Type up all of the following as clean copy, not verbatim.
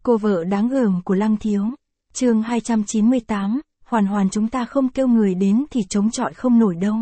Cô vợ đáng gờm của Lăng Thiếu. Chương 298, Hoàn Hoàn chúng ta không kêu người đến thì chống chọi không nổi đâu.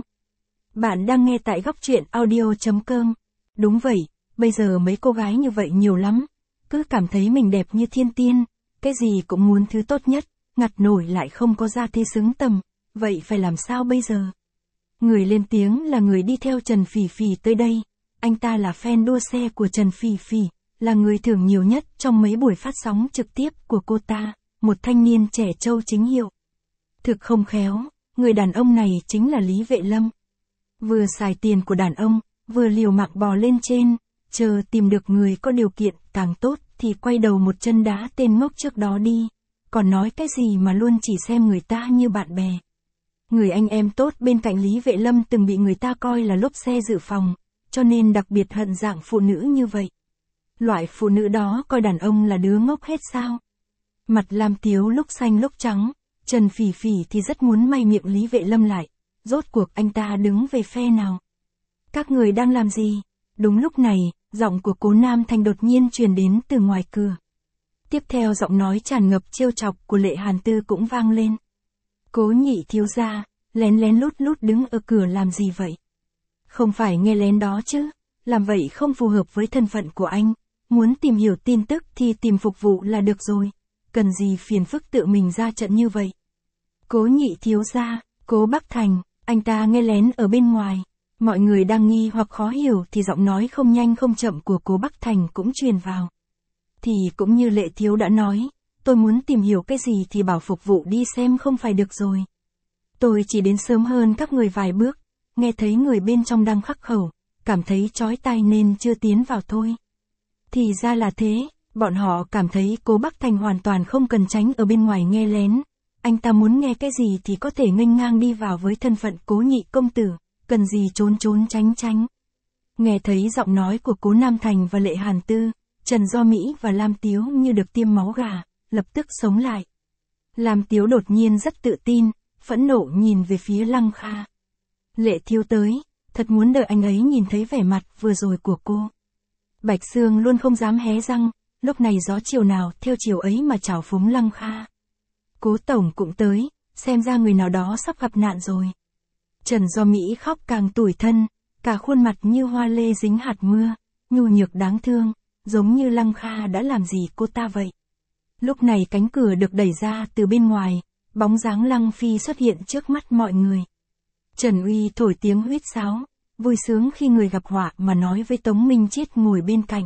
Bạn đang nghe tại góc truyện audio.com. Đúng vậy, bây giờ mấy cô gái như vậy nhiều lắm. Cứ cảm thấy mình đẹp như thiên tiên, cái gì cũng muốn thứ tốt nhất, ngặt nổi lại không có gia thế xứng tầm. Vậy phải làm sao bây giờ? Người lên tiếng là người đi theo Trần Phỉ Phỉ tới đây. Anh ta là fan đua xe của Trần Phỉ Phỉ, là người thưởng nhiều nhất trong mấy buổi phát sóng trực tiếp của cô ta, một thanh niên trẻ trâu chính hiệu. Thực không khéo, người đàn ông này chính là Lý Vệ Lâm. Vừa xài tiền của đàn ông, vừa liều mạng bò lên trên, chờ tìm được người có điều kiện càng tốt thì quay đầu một chân đá tên ngốc trước đó đi. Còn nói cái gì mà luôn chỉ xem người ta như bạn bè. Người anh em tốt bên cạnh Lý Vệ Lâm từng bị người ta coi là lốp xe dự phòng, cho nên đặc biệt hận dạng phụ nữ như vậy. Loại phụ nữ đó coi đàn ông là đứa ngốc hết sao? Mặt Lam Tiếu lúc xanh lúc trắng, Trần Phỉ Phỉ thì rất muốn may miệng Lý Vệ Lâm lại. Rốt cuộc anh ta đứng về phe nào? Các người đang làm gì? Đúng lúc này, giọng của Cố Nam Thành đột nhiên truyền đến từ ngoài cửa. Tiếp theo giọng nói tràn ngập trêu chọc của Lệ Hàn Tư cũng vang lên. Cố nhị thiếu gia, lén lén lút lút đứng ở cửa làm gì vậy? Không phải nghe lén đó chứ, làm vậy không phù hợp với thân phận của anh. Muốn tìm hiểu tin tức thì tìm phục vụ là được rồi, cần gì phiền phức tự mình ra trận như vậy. Cố nhị thiếu gia, Cố Bắc Thành, anh ta nghe lén ở bên ngoài. Mọi người đang nghi hoặc khó hiểu thì giọng nói không nhanh không chậm của Cố Bắc Thành cũng truyền vào. Thì cũng như Lệ thiếu đã nói, tôi muốn tìm hiểu cái gì thì bảo phục vụ đi xem không phải được rồi. Tôi chỉ đến sớm hơn các người vài bước, nghe thấy người bên trong đang khắc khẩu, cảm thấy chói tai nên chưa tiến vào thôi. Thì ra là thế, bọn họ cảm thấy Cố Bắc Thành hoàn toàn không cần tránh ở bên ngoài nghe lén. Anh ta muốn nghe cái gì thì có thể nghênh ngang đi vào với thân phận Cố nhị công tử, cần gì trốn trốn tránh tránh. Nghe thấy giọng nói của Cố Nam Thành và Lệ Hàn Tư, Trần Do Mỹ và Lam Tiếu như được tiêm máu gà, lập tức sống lại. Lam Tiếu đột nhiên rất tự tin, phẫn nộ nhìn về phía Lăng Kha. Lệ thiếu tới, thật muốn đợi anh ấy nhìn thấy vẻ mặt vừa rồi của cô. Bạch Sương luôn không dám hé răng, lúc này gió chiều nào theo chiều ấy mà trào phúng Lăng Kha. Cố tổng cũng tới, xem ra người nào đó sắp gặp nạn rồi. Trần Do Mỹ khóc càng tủi thân, cả khuôn mặt như hoa lê dính hạt mưa, nhu nhược đáng thương, giống như Lăng Kha đã làm gì cô ta vậy. Lúc này cánh cửa được đẩy ra từ bên ngoài, bóng dáng Lăng Phi xuất hiện trước mắt mọi người. Trần Uy thổi tiếng huýt sáo, vui sướng khi người gặp họa mà nói với Tống Minh Chiết ngồi bên cạnh.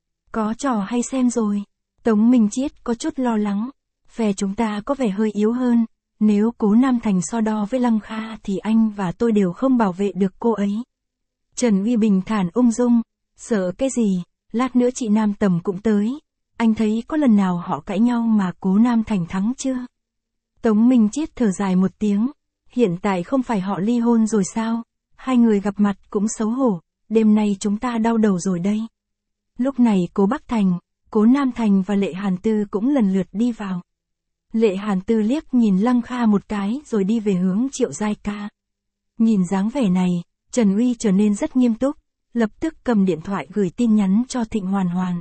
Có trò hay xem rồi. Tống Minh Chiết có chút lo lắng. Phe chúng ta có vẻ hơi yếu hơn. Nếu Cố Nam Thành so đo với Lăng Kha thì anh và tôi đều không bảo vệ được cô ấy. Trần Uy bình thản ung dung. Sợ cái gì, lát nữa chị Nam Tầm cũng tới. Anh thấy có lần nào họ cãi nhau mà Cố Nam Thành thắng chưa? Tống Minh Chiết thở dài một tiếng. Hiện tại không phải họ ly hôn rồi sao? Hai người gặp mặt cũng xấu hổ, đêm nay chúng ta đau đầu rồi đây. Lúc này Cố Bắc Thành, Cố Nam Thành và Lệ Hàn Tư cũng lần lượt đi vào. Lệ Hàn Tư liếc nhìn Lăng Kha một cái rồi đi về hướng Triệu Giai Ca. Nhìn dáng vẻ này, Trần Uy trở nên rất nghiêm túc, lập tức cầm điện thoại gửi tin nhắn cho Thịnh Hoàn Hoàn.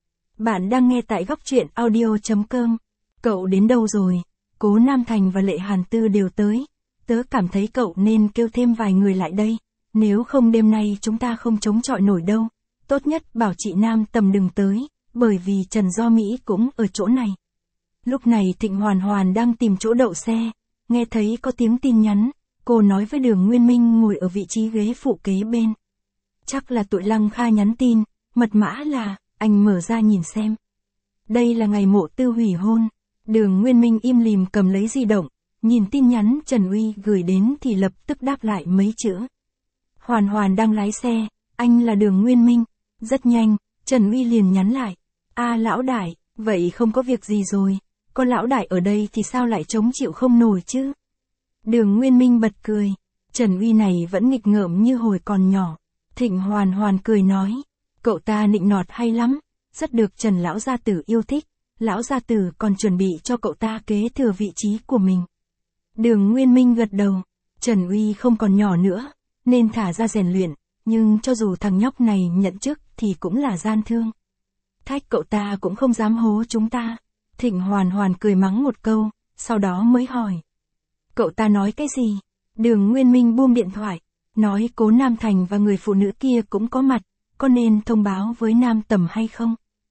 Bạn đang nghe tại góc truyện audio.com. Cậu đến đâu rồi? Cố Nam Thành và Lệ Hàn Tư đều tới. Tớ cảm thấy cậu nên kêu thêm vài người lại đây, nếu không đêm nay chúng ta không chống chọi nổi đâu. Tốt nhất bảo chị Nam Tầm đừng tới, bởi vì Trần Do Mỹ cũng ở chỗ này. Lúc này Thịnh Hoàn Hoàn đang tìm chỗ đậu xe, nghe thấy có tiếng tin nhắn, cô nói với Đường Nguyên Minh ngồi ở vị trí ghế phụ kế bên. Chắc là tụi Lăng Kha nhắn tin, mật mã là, anh mở ra nhìn xem. Đây là ngày Mộ Tư hủy hôn. Đường Nguyên Minh im lìm cầm lấy di động. Nhìn tin nhắn Trần Uy gửi đến thì lập tức đáp lại mấy chữ. Hoàn Hoàn đang lái xe, anh là Đường Nguyên Minh. Rất nhanh, Trần Uy liền nhắn lại. Lão đại, vậy không có việc gì rồi, có lão đại ở đây thì sao lại chống chịu không nổi chứ? Đường Nguyên Minh bật cười, Trần Uy này vẫn nghịch ngợm như hồi còn nhỏ. Thịnh Hoàn Hoàn cười nói, cậu ta nịnh nọt hay lắm, rất được Trần lão gia tử yêu thích, lão gia tử còn chuẩn bị cho cậu ta kế thừa vị trí của mình. Đường Nguyên Minh gật đầu, Trần Uy không còn nhỏ nữa, nên thả ra rèn luyện, nhưng cho dù thằng nhóc này nhận chức thì cũng là gian thương. Thách cậu ta cũng không dám hố chúng ta, Thịnh Hoàn Hoàn cười mắng một câu, sau đó mới hỏi. Cậu ta nói cái gì? Đường Nguyên Minh buông điện thoại, nói Cố Nam Thành và người phụ nữ kia cũng có mặt, có nên thông báo với Nam Tầm hay không?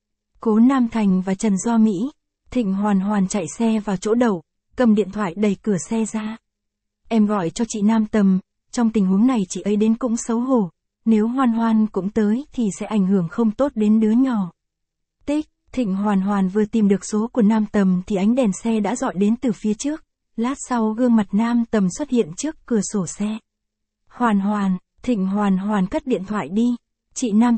Cố Nam Thành và Trần Do Mỹ. Thịnh Hoàn Hoàn chạy xe vào chỗ đậu, cầm điện thoại đẩy cửa xe ra. Em gọi cho chị Nam Tầm, trong tình huống này chị ấy đến cũng xấu hổ, nếu Hoan Hoan cũng tới thì sẽ ảnh hưởng không tốt đến đứa nhỏ. Tích, Thịnh Hoàn Hoàn vừa tìm được số của Nam Tầm thì ánh đèn xe đã dọi đến từ phía trước, lát sau gương mặt Nam Tầm xuất hiện trước cửa sổ xe. Hoàn Hoàn, Thịnh Hoàn Hoàn cất điện thoại đi. Chị Nam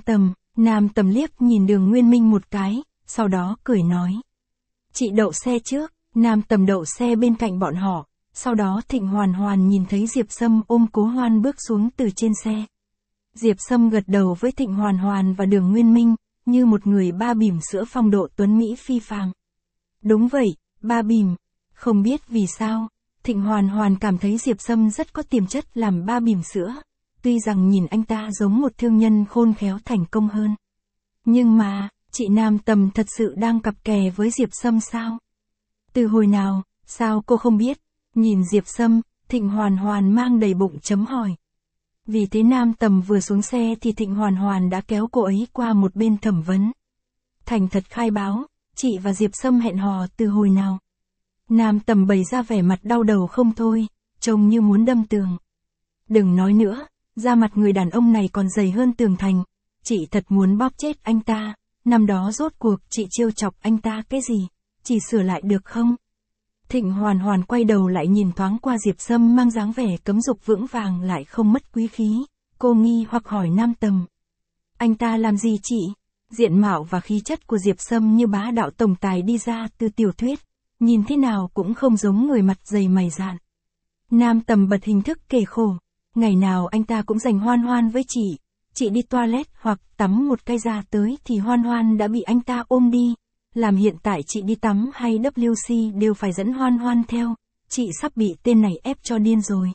Tầm liếc nhìn Đường Nguyên Minh một cái, sau đó cười nói. Chị đậu xe trước. Nam Tầm đậu xe bên cạnh bọn họ, sau đó Thịnh Hoàn Hoàn nhìn thấy Diệp Sâm ôm Cố Hoan bước xuống từ trên xe. Diệp Sâm gật đầu với Thịnh Hoàn Hoàn và Đường Nguyên Minh, như một người ba bỉm sữa phong độ tuấn Mỹ phi phàm. Đúng vậy, ba bỉm. Không biết vì sao, Thịnh Hoàn Hoàn cảm thấy Diệp Sâm rất có tiềm chất làm ba bỉm sữa, tuy rằng nhìn anh ta giống một thương nhân khôn khéo thành công hơn. Nhưng mà, chị Nam Tầm thật sự đang cặp kè với Diệp Sâm sao? Từ hồi nào, sao cô không biết? Nhìn Diệp Sâm, Thịnh Hoàn Hoàn mang đầy bụng chấm hỏi. Vì thế Nam Tầm vừa xuống xe thì Thịnh Hoàn Hoàn đã kéo cô ấy qua một bên thẩm vấn. Thành thật khai báo, chị và Diệp Sâm hẹn hò từ hồi nào? Nam Tầm bày ra vẻ mặt đau đầu không thôi, trông như muốn đâm tường. Đừng nói nữa, da mặt người đàn ông này còn dày hơn tường thành, chị thật muốn bóp chết anh ta, năm đó rốt cuộc chị trêu chọc anh ta cái gì, chị sửa lại được không? Thịnh Hoàn Hoàn quay đầu lại nhìn thoáng qua Diệp Sâm mang dáng vẻ cấm dục vững vàng lại không mất quý khí, cô nghi hoặc hỏi Nam Tầm. Anh ta làm gì chị? Diện mạo và khí chất của Diệp Sâm như bá đạo tổng tài đi ra từ tiểu thuyết, nhìn thế nào cũng không giống người mặt dày mày dạn. Nam Tầm bật hình thức kể khổ, ngày nào anh ta cũng giành Hoan Hoan với chị đi toilet hoặc tắm một cái ra tới thì Hoan Hoan đã bị anh ta ôm đi, làm hiện tại chị đi tắm hay WC đều phải dẫn Hoan Hoan theo, chị sắp bị tên này ép cho điên rồi.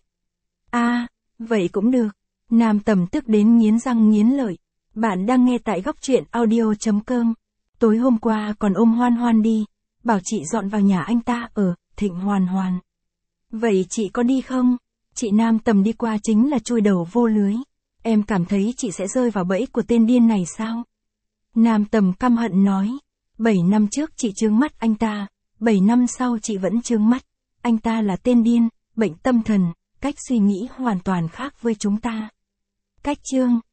Vậy cũng được. Nam Tầm tức đến nghiến răng nghiến lợi. Bạn đang nghe tại góc truyện audio.com. Tối hôm qua còn ôm Hoan Hoan đi, bảo chị dọn vào nhà anh ta ở. Thịnh Hoàn Hoàn. Vậy chị có đi không? Chị Nam Tầm đi qua chính là chui đầu vô lưới. Em cảm thấy chị sẽ rơi vào bẫy của tên điên này sao? Nam Tầm căm hận nói. 7 năm trước chị trướng mắt anh ta, 7 năm sau chị vẫn trướng mắt. Anh ta là tên điên, bệnh tâm thần, cách suy nghĩ hoàn toàn khác với chúng ta. Cách chương